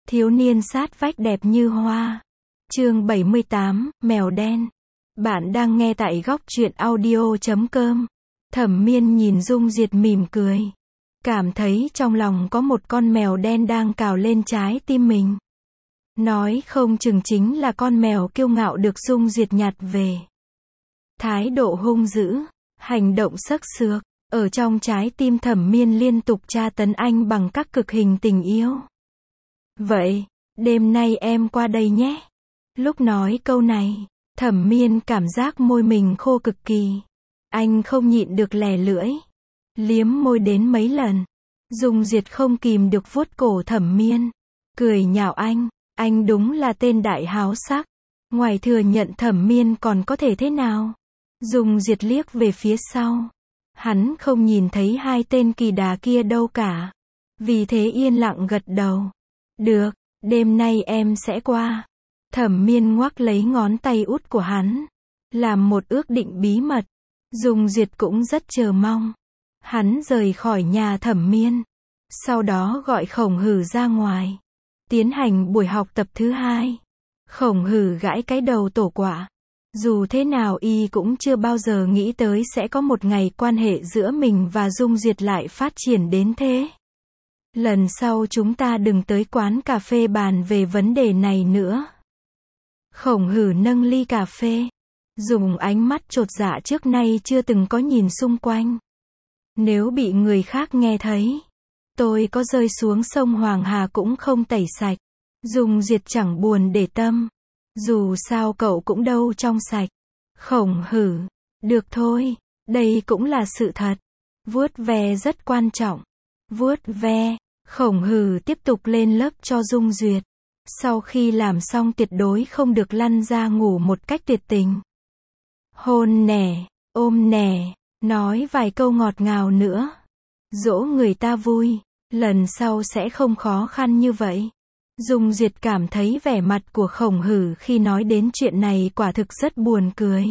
Thiếu niên sát vách đẹp như hoa. Chương 78, mèo đen. Bạn đang nghe tại góc truyện audio.com. Thẩm Miên nhìn Dung Diệt mỉm cười. Cảm thấy trong lòng có một con mèo đen đang cào lên trái tim mình. Nói không chừng chính là con mèo kiêu ngạo được Dung Diệt nhặt về. Thái độ hung dữ, hành động sắc sược, ở trong trái tim Thẩm Miên liên tục tra tấn anh bằng các cực hình tình yêu. Vậy, đêm nay em qua đây nhé. Lúc nói câu này, Thẩm Miên cảm giác môi mình khô cực kỳ. Anh không nhịn được lè lưỡi, liếm môi đến mấy lần. Dung Diệt không kìm được vuốt cổ Thẩm Miên, cười nhạo anh đúng là tên đại háo sắc. Ngoài thừa nhận Thẩm Miên còn có thể thế nào? Dung Diệt liếc về phía sau. Hắn không nhìn thấy hai tên kỳ đà kia đâu cả. Vì thế yên lặng gật đầu. Được, đêm nay em sẽ qua. Thẩm Miên ngoắc lấy ngón tay út của hắn, làm một ước định bí mật. Dung Diệt cũng rất chờ mong. Hắn rời khỏi nhà Thẩm Miên, sau đó gọi Khổng Hử ra ngoài, tiến hành buổi học tập thứ hai. Khổng Hử gãi cái đầu tổ quạ. Dù thế nào y cũng chưa bao giờ nghĩ tới sẽ có một ngày quan hệ giữa mình và Dung Diệt lại phát triển đến thế. Lần sau chúng ta đừng tới quán cà phê bàn về vấn đề này nữa. Khổng Hử nâng ly cà phê, dùng ánh mắt chột dạ trước nay chưa từng có nhìn xung quanh. Nếu bị người khác nghe thấy, tôi có rơi xuống sông Hoàng Hà cũng không tẩy sạch. Dung Diệt chẳng buồn để tâm. Dù sao cậu cũng đâu trong sạch. Khổng Hử, được thôi, đây cũng là sự thật. Vuốt ve rất quan trọng. Vuốt ve, Khổng Hử tiếp tục lên lớp cho Dung Duyệt. Sau khi làm xong tuyệt đối không được lăn ra ngủ một cách tuyệt tình. Hôn nè, ôm nè, nói vài câu ngọt ngào nữa. Dỗ người ta vui, lần sau sẽ không khó khăn như vậy. Dung Duyệt cảm thấy vẻ mặt của Khổng Hử khi nói đến chuyện này quả thực rất buồn cười.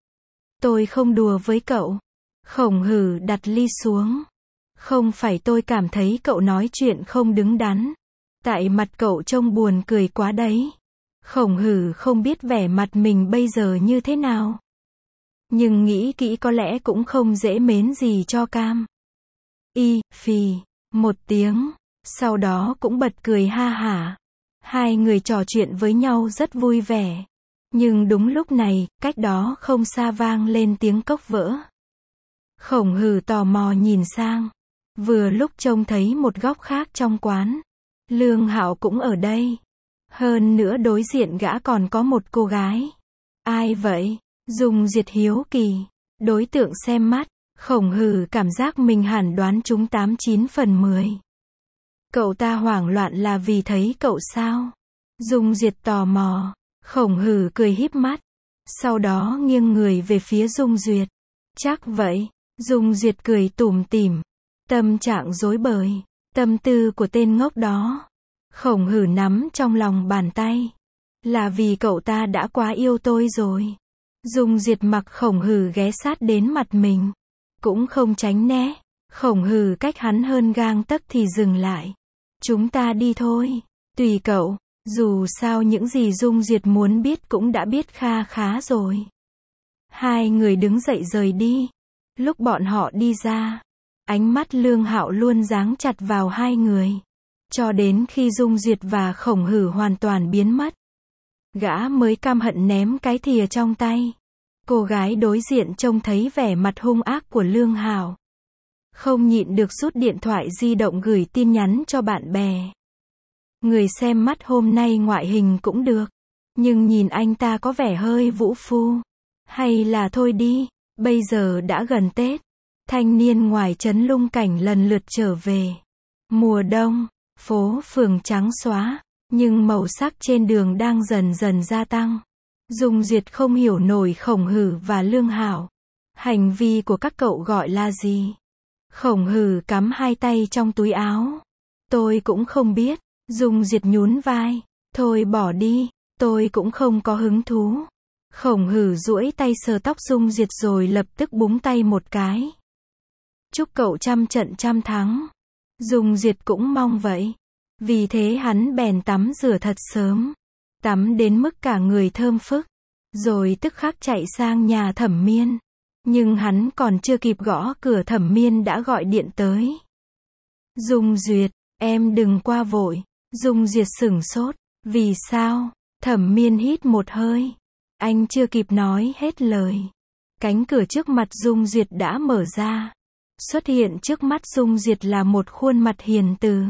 Tôi không đùa với cậu. Khổng Hử đặt ly xuống. Không phải tôi cảm thấy cậu nói chuyện không đứng đắn. Tại mặt cậu trông buồn cười quá đấy. Khổng Hử không biết vẻ mặt mình bây giờ như thế nào. Nhưng nghĩ kỹ có lẽ cũng không dễ mến gì cho cam. Phì, một tiếng. Sau đó cũng bật cười ha hả. Hai người trò chuyện với nhau rất vui vẻ. Nhưng đúng lúc này, cách đó không xa vang lên tiếng cốc vỡ. Khổng Hử tò mò nhìn sang. Vừa lúc trông thấy một góc khác trong quán. Lương Hạo cũng ở đây. Hơn nữa đối diện gã còn có một cô gái. Ai vậy? Dung Diệt hiếu kỳ. Đối tượng xem mắt. Khổng Hử cảm giác mình hẳn đoán trúng 89 phần 10. Cậu ta hoảng loạn là vì thấy cậu sao? Dung Diệt tò mò. Khổng Hử cười híp mắt. Sau đó nghiêng người về phía Dung Duyệt. Chắc vậy. Dung Duyệt cười tủm tỉm. Tâm trạng rối bời. Tâm tư của tên ngốc đó. Khổng Hử nắm trong lòng bàn tay. Là vì cậu ta đã quá yêu tôi rồi. Dung Duyệt mặc Khổng Hử ghé sát đến mặt mình. Cũng không tránh né. Khổng Hử cách hắn hơn gang tấc thì dừng lại. Chúng ta đi thôi. Tùy cậu. Dù sao những gì Dung Duyệt muốn biết cũng đã biết kha khá rồi. Hai người đứng dậy rời đi. Lúc bọn họ đi ra, ánh mắt Lương Hạo luôn giáng chặt vào hai người. Cho đến khi Dung Duyệt và Khổng Hử hoàn toàn biến mất. Gã mới căm hận ném cái thìa trong tay. Cô gái đối diện trông thấy vẻ mặt hung ác của Lương Hạo. Không nhịn được rút điện thoại di động gửi tin nhắn cho bạn bè. Người xem mắt hôm nay ngoại hình cũng được. Nhưng nhìn anh ta có vẻ hơi vũ phu. Hay là thôi đi, bây giờ đã gần Tết. Thanh niên ngoài trấn Lung Cảnh lần lượt trở về. Mùa đông, phố phường trắng xóa. Nhưng màu sắc trên đường đang dần dần gia tăng. Dung Duyệt không hiểu nổi Khổng Hử và Lương Hạo. Hành vi của các cậu gọi là gì? Khổng Hử cắm hai tay trong túi áo. Tôi cũng không biết. Dung Duyệt nhún vai. Thôi bỏ đi, tôi cũng không có hứng thú. Khổng Hử duỗi tay sờ tóc Dung Duyệt rồi lập tức búng tay một cái. Chúc cậu trăm trận trăm thắng. Dung Duyệt cũng mong vậy. Vì thế hắn bèn tắm rửa thật sớm. Tắm đến mức cả người thơm phức. Rồi tức khắc chạy sang nhà Thẩm Miên. Nhưng hắn còn chưa kịp gõ cửa Thẩm Miên đã gọi điện tới. Dung Duyệt, em đừng qua vội. Dung Duyệt sửng sốt. Vì sao? Thẩm Miên hít một hơi. Anh chưa kịp nói hết lời. Cánh cửa trước mặt Dung Duyệt đã mở ra. Xuất hiện trước mắt Dung Duyệt là một khuôn mặt hiền từ.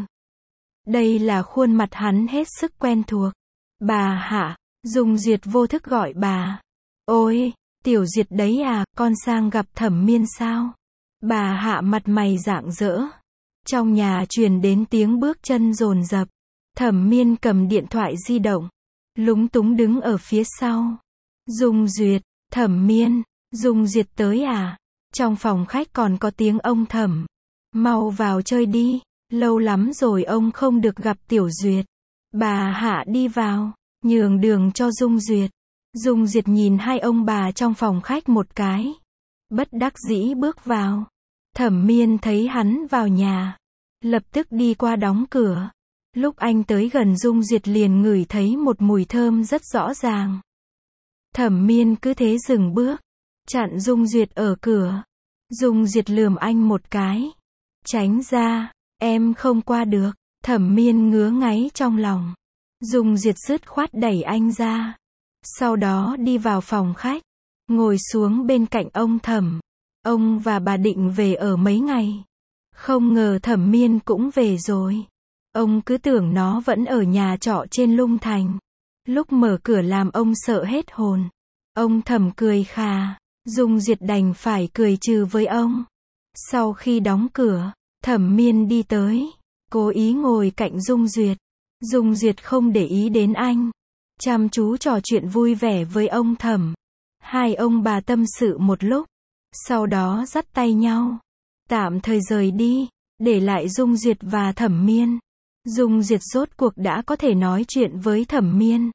Đây là khuôn mặt hắn hết sức quen thuộc. Bà Hạ. Dung Duyệt vô thức gọi bà. Ôi, Tiểu Duyệt đấy à, con sang gặp Thẩm Miên sao? Bà Hạ mặt mày rạng rỡ. Trong nhà truyền đến tiếng bước chân dồn dập. Thẩm Miên cầm điện thoại di động. Lúng túng đứng ở phía sau. Dung Duyệt, Thẩm Miên, Dung Duyệt tới à? Trong phòng khách còn có tiếng ông Thẩm. Mau vào chơi đi, lâu lắm rồi ông không được gặp Tiểu Duyệt. Bà Hạ đi vào, nhường đường cho Dung Duyệt. Dung Duyệt nhìn hai ông bà trong phòng khách một cái. Bất đắc dĩ bước vào. Thẩm Miên thấy hắn vào nhà. Lập tức đi qua đóng cửa. Lúc anh tới gần Dung Duyệt liền ngửi thấy một mùi thơm rất rõ ràng. Thẩm Miên cứ thế dừng bước. Chặn Dung Duyệt ở cửa. Dung Duyệt lườm anh một cái. Tránh ra, em không qua được. Thẩm Miên ngứa ngáy trong lòng. Dung Duyệt dứt khoát đẩy anh ra. Sau đó đi vào phòng khách. Ngồi xuống bên cạnh ông Thẩm. Ông và bà định về ở mấy ngày. Không ngờ Thẩm Miên cũng về rồi. Ông cứ tưởng nó vẫn ở nhà trọ trên Lung Thành. Lúc mở cửa làm ông sợ hết hồn. Ông Thẩm cười khà. Dung Duyệt đành phải cười trừ với ông. Sau khi đóng cửa, Thẩm Miên đi tới. Cố ý ngồi cạnh Dung Duyệt. Dung Duyệt không để ý đến anh. Chăm chú trò chuyện vui vẻ với ông Thẩm. Hai ông bà tâm sự một lúc. Sau đó dắt tay nhau. Tạm thời rời đi. Để lại Dung Duyệt và Thẩm Miên. Dung Duyệt rốt cuộc đã có thể nói chuyện với Thẩm Miên.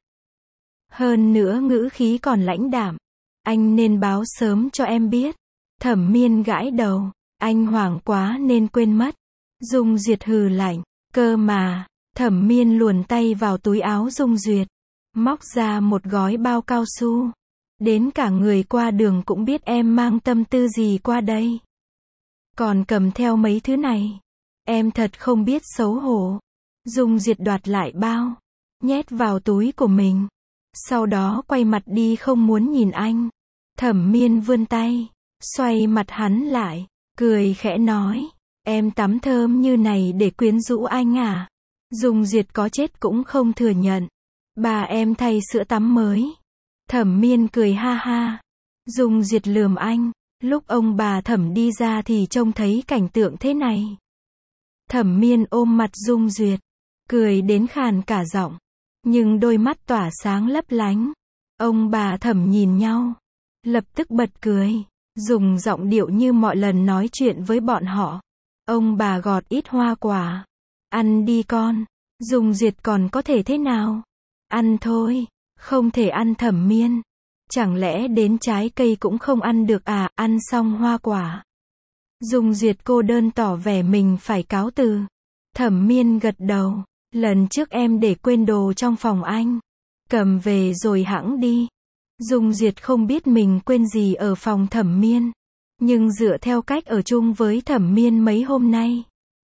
Hơn nữa ngữ khí còn lãnh đạm. Anh nên báo sớm cho em biết. Thẩm Miên gãi đầu. Anh hoảng quá nên quên mất. Dung Duyệt hừ lạnh. Cơ mà. Thẩm Miên luồn tay vào túi áo Dung Duyệt. Móc ra một gói bao cao su. Đến cả người qua đường cũng biết em mang tâm tư gì qua đây. Còn cầm theo mấy thứ này. Em thật không biết xấu hổ. Dung Duyệt đoạt lại bao. Nhét vào túi của mình. Sau đó quay mặt đi không muốn nhìn anh. Thẩm Miên vươn tay. Xoay mặt hắn lại. Cười khẽ nói. Em tắm thơm như này để quyến rũ anh à? Dung Duyệt có chết cũng không thừa nhận. Bà em thay sữa tắm mới. Thẩm Miên cười ha ha. Dung Duyệt lườm anh. Lúc ông bà Thẩm đi ra thì trông thấy cảnh tượng thế này. Thẩm Miên ôm mặt Dung Duyệt. Cười đến khàn cả giọng. Nhưng đôi mắt tỏa sáng lấp lánh. Ông bà Thẩm nhìn nhau. Lập tức bật cười. Dùng giọng điệu như mọi lần nói chuyện với bọn họ. Ông bà gọt ít hoa quả. Ăn đi con. Dung Duyệt còn có thể thế nào? Ăn thôi. Không thể ăn. Thẩm Miên. Chẳng lẽ đến trái cây cũng không ăn được à? Ăn xong hoa quả. Dung Duyệt cô đơn tỏ vẻ mình phải cáo từ. Thẩm Miên gật đầu. Lần trước em để quên đồ trong phòng anh. Cầm về rồi hẵng đi. Dung Duyệt không biết mình quên gì ở phòng Thẩm Miên. Nhưng dựa theo cách ở chung với Thẩm Miên mấy hôm nay.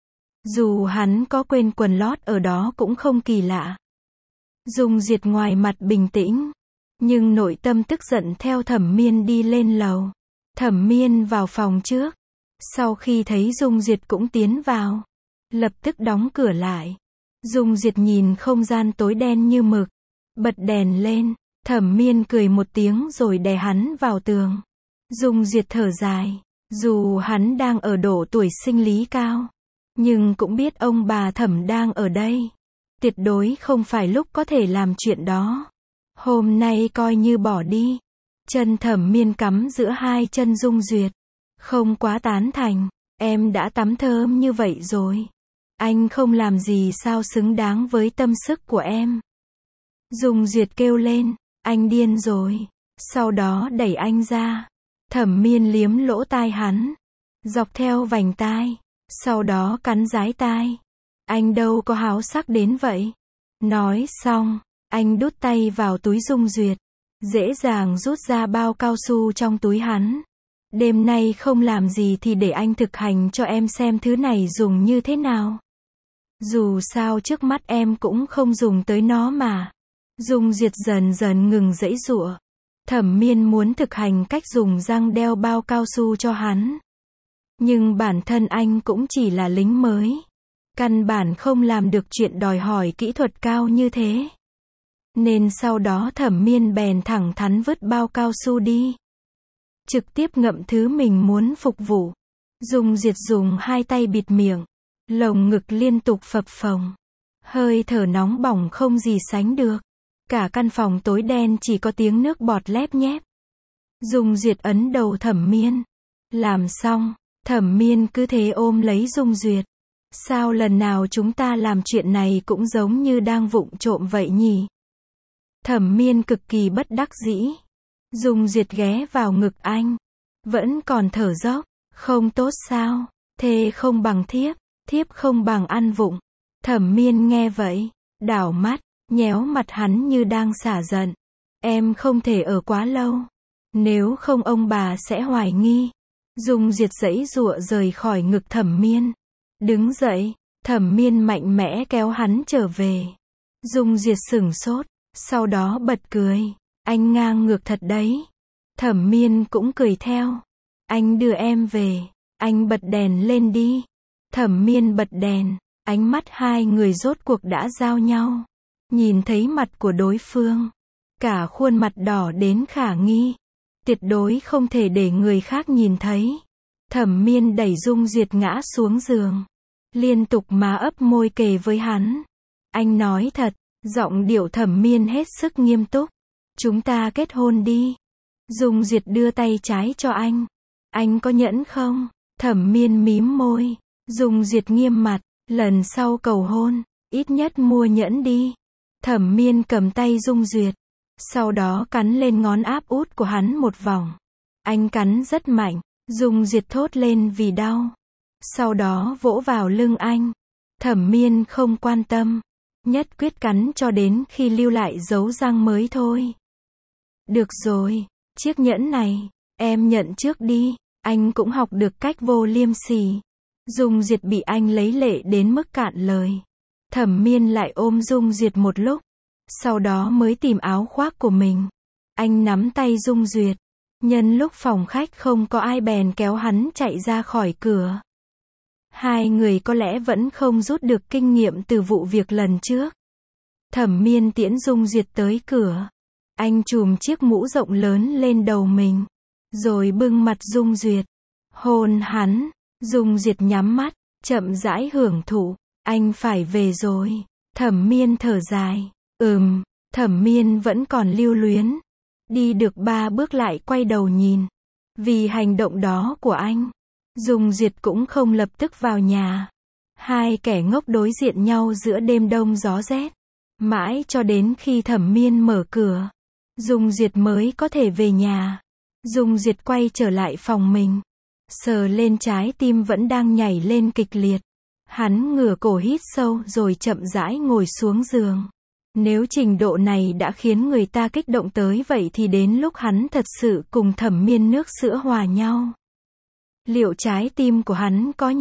Dù hắn có quên quần lót ở đó cũng không kỳ lạ. Dung Duyệt ngoài mặt bình tĩnh. Nhưng nội tâm tức giận theo Thẩm Miên đi lên lầu. Thẩm Miên vào phòng trước. Sau khi thấy Dung Duyệt cũng tiến vào. Lập tức đóng cửa lại. Dung Duyệt nhìn không gian tối đen như mực. Bật đèn lên. Thẩm Miên cười một tiếng rồi đè hắn vào tường. Dung Duyệt thở dài. Dù hắn đang ở độ tuổi sinh lý cao. Nhưng cũng biết ông bà Thẩm đang ở đây. Tuyệt đối không phải lúc có thể làm chuyện đó. Hôm nay coi như bỏ đi. Chân Thẩm Miên cắm giữa hai chân Dung Duyệt. Không quá tán thành. Em đã tắm thơm như vậy rồi. Anh không làm gì sao xứng đáng với tâm sức của em. Dung Duyệt kêu lên. Anh điên rồi. Sau đó đẩy anh ra. Thẩm Miên liếm lỗ tai hắn. Dọc theo vành tai. Sau đó cắn dái tai. Anh đâu có háo sắc đến vậy. Nói xong, anh đút tay vào túi Dung Duyệt, dễ dàng rút ra bao cao su trong túi hắn. Đêm nay không làm gì thì để anh thực hành cho em xem thứ này dùng như thế nào. Dù sao trước mắt em cũng không dùng tới nó mà. Dung Duyệt dần dần ngừng giãy giụa. Thẩm Miên muốn thực hành cách dùng răng đeo bao cao su cho hắn. Nhưng bản thân anh cũng chỉ là lính mới. Căn bản không làm được chuyện đòi hỏi kỹ thuật cao như thế. Nên sau đó Thẩm Miên bèn thẳng thắn vứt bao cao su đi. Trực tiếp ngậm thứ mình muốn phục vụ. Dung Duyệt dùng hai tay bịt miệng. Lồng ngực liên tục phập phồng. Hơi thở nóng bỏng không gì sánh được. Cả căn phòng tối đen chỉ có tiếng nước bọt lép nhép. Dung Duyệt ấn đầu Thẩm Miên. Làm xong, Thẩm Miên cứ thế ôm lấy Dung Duyệt. Sao lần nào chúng ta làm chuyện này cũng giống như đang vụng trộm vậy nhỉ? Thẩm Miên cực kỳ bất đắc dĩ. Dung Duyệt ghé vào ngực anh. Vẫn còn thở dốc. Không tốt sao? Thê không bằng thiếp, thiếp không bằng ăn vụng. Thẩm Miên nghe vậy, đảo mắt, nhéo mặt hắn như đang xả giận. Em không thể ở quá lâu. Nếu không ông bà sẽ hoài nghi. Dung Duyệt giãy giụa rời khỏi ngực Thẩm Miên. Đứng dậy, Thẩm Miên mạnh mẽ kéo hắn trở về. Dung Duyệt sửng sốt, sau đó bật cười. Anh ngang ngược thật đấy. Thẩm Miên cũng cười theo. Anh đưa em về. Anh bật đèn lên đi. Thẩm Miên bật đèn. Ánh mắt hai người rốt cuộc đã giao nhau. Nhìn thấy mặt của đối phương. Cả khuôn mặt đỏ đến khả nghi. Tuyệt đối không thể để người khác nhìn thấy. Thẩm Miên đẩy Dung Duyệt ngã xuống giường. Liên tục má ấp môi kề với hắn. Anh nói thật. Giọng điệu Thẩm Miên hết sức nghiêm túc. Chúng ta kết hôn đi. Dung Duyệt đưa tay trái cho anh. Anh có nhẫn không? Thẩm Miên mím môi. Dung Duyệt nghiêm mặt. Lần sau cầu hôn, ít nhất mua nhẫn đi. Thẩm Miên cầm tay Dung Duyệt. Sau đó cắn lên ngón áp út của hắn một vòng. Anh cắn rất mạnh. Dung Duyệt thốt lên vì đau. Sau đó vỗ vào lưng anh. Thẩm Miên không quan tâm. Nhất quyết cắn cho đến khi lưu lại dấu răng mới thôi. Được rồi, chiếc nhẫn này, em nhận trước đi. Anh cũng học được cách vô liêm sỉ. Dung Duyệt bị anh lấy lệ đến mức cạn lời. Thẩm Miên lại ôm Dung Duyệt một lúc. Sau đó mới tìm áo khoác của mình. Anh nắm tay Dung Duyệt. Nhân lúc phòng khách không có ai bèn kéo hắn chạy ra khỏi cửa. Hai người có lẽ vẫn không rút được kinh nghiệm từ vụ việc lần trước. Thẩm Miên tiễn Dung Duyệt tới cửa. Anh chùm chiếc mũ rộng lớn lên đầu mình. Rồi bưng mặt Dung Duyệt. Hôn hắn. Dung Duyệt nhắm mắt, chậm rãi hưởng thụ. Anh phải về rồi. Thẩm Miên thở dài. Thẩm Miên vẫn còn lưu luyến. Đi được 3 bước lại quay đầu nhìn. Vì hành động đó của anh, Dung Duyệt cũng không lập tức vào nhà. Hai kẻ ngốc đối diện nhau giữa đêm đông gió rét. Mãi cho đến khi Thẩm Miên mở cửa, Dung Duyệt mới có thể về nhà. Dung Duyệt quay trở lại phòng mình. Sờ lên trái tim vẫn đang nhảy lên kịch liệt. Hắn ngửa cổ hít sâu rồi chậm rãi ngồi xuống giường. Nếu trình độ này đã khiến người ta kích động tới vậy thì đến lúc hắn thật sự cùng Thẩm Miên nước sữa hòa nhau. Liệu trái tim của hắn có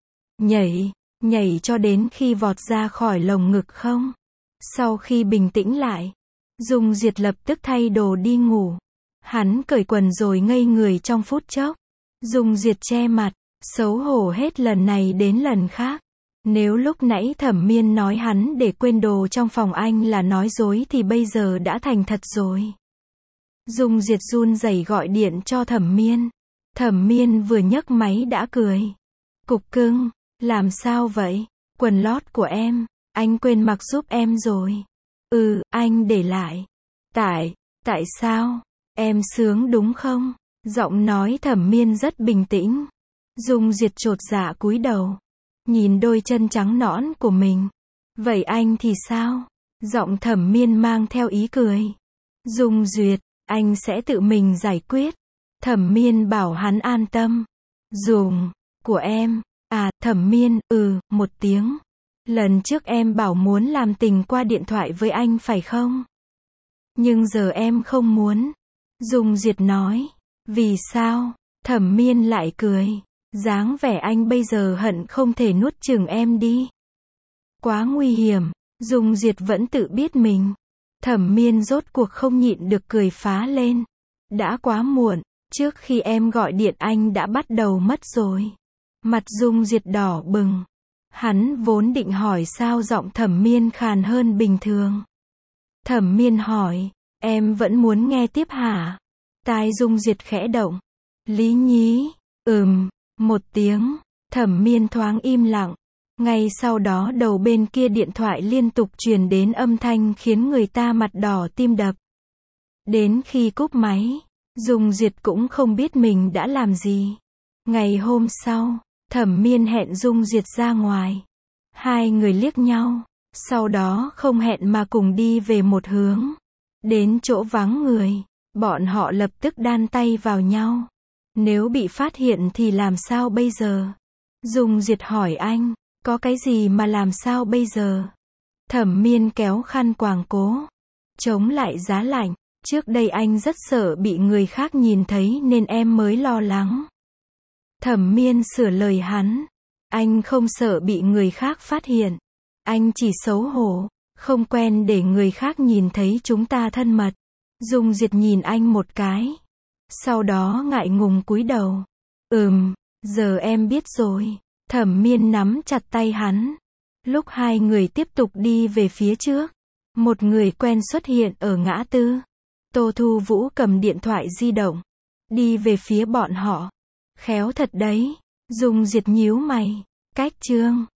nhảy cho đến khi vọt ra khỏi lồng ngực không? Sau khi bình tĩnh lại, Dung Duyệt lập tức thay đồ đi ngủ. Hắn cởi quần rồi ngây người trong phút chốc. Dung Duyệt che mặt, xấu hổ hết lần này đến lần khác. Nếu lúc nãy Thẩm Miên nói hắn để quên đồ trong phòng anh là nói dối thì bây giờ đã thành thật rồi. Dung Duyệt run rẩy gọi điện cho Thẩm Miên. Thẩm Miên vừa nhấc máy đã cười. Cục cưng, làm sao vậy? Quần lót của em, anh quên mặc giúp em rồi. Anh để lại. Tại sao? Em sướng đúng không? Giọng nói Thẩm Miên rất bình tĩnh. Dung Duyệt chột dạ cúi đầu. Nhìn đôi chân trắng nõn của mình. Vậy anh thì sao? Giọng Thẩm Miên mang theo ý cười. Dung Duyệt, anh sẽ tự mình giải quyết. Thẩm Miên bảo hắn an tâm. Dùng, của em. Thẩm Miên, một tiếng. Lần trước em bảo muốn làm tình qua điện thoại với anh phải không? Nhưng giờ em không muốn. Dung Duyệt nói. Vì sao? Thẩm Miên lại cười. Dáng vẻ anh bây giờ hận không thể nuốt chửng em đi. Quá nguy hiểm. Dung Duyệt vẫn tự biết mình. Thẩm Miên rốt cuộc không nhịn được cười phá lên. Đã quá muộn. Trước khi em gọi điện anh đã bắt đầu mất rồi. Mặt Dung Duyệt đỏ bừng. Hắn vốn định hỏi sao giọng Thẩm Miên khàn hơn bình thường. Thẩm Miên hỏi. Em vẫn muốn nghe tiếp hả? Tai Dung Duyệt khẽ động. Lý nhí. Một tiếng. Thẩm Miên thoáng im lặng. Ngay sau đó đầu bên kia điện thoại liên tục truyền đến âm thanh khiến người ta mặt đỏ tim đập. Đến khi cúp máy, Dung Duyệt cũng không biết mình đã làm gì. Ngày hôm sau, Thẩm Miên hẹn Dung Duyệt ra ngoài. Hai người liếc nhau, sau đó không hẹn mà cùng đi về một hướng. Đến chỗ vắng người, bọn họ lập tức đan tay vào nhau. Nếu bị phát hiện thì làm sao bây giờ? Dung Duyệt hỏi anh, có cái gì mà làm sao bây giờ? Thẩm Miên kéo khăn quàng cố, chống lại giá lạnh. Trước đây anh rất sợ bị người khác nhìn thấy nên em mới lo lắng. Thẩm Miên sửa lời hắn. Anh không sợ bị người khác phát hiện. Anh chỉ xấu hổ, không quen để người khác nhìn thấy chúng ta thân mật. Dung Duyệt nhìn anh một cái. Sau đó ngại ngùng cúi đầu. Giờ em biết rồi. Thẩm Miên nắm chặt tay hắn. Lúc hai người tiếp tục đi về phía trước, một người quen xuất hiện ở ngã tư. Tô Thu Vũ cầm điện thoại di động, đi về phía bọn họ. Khéo thật đấy. Dung Duyệt nhíu mày. Cách chương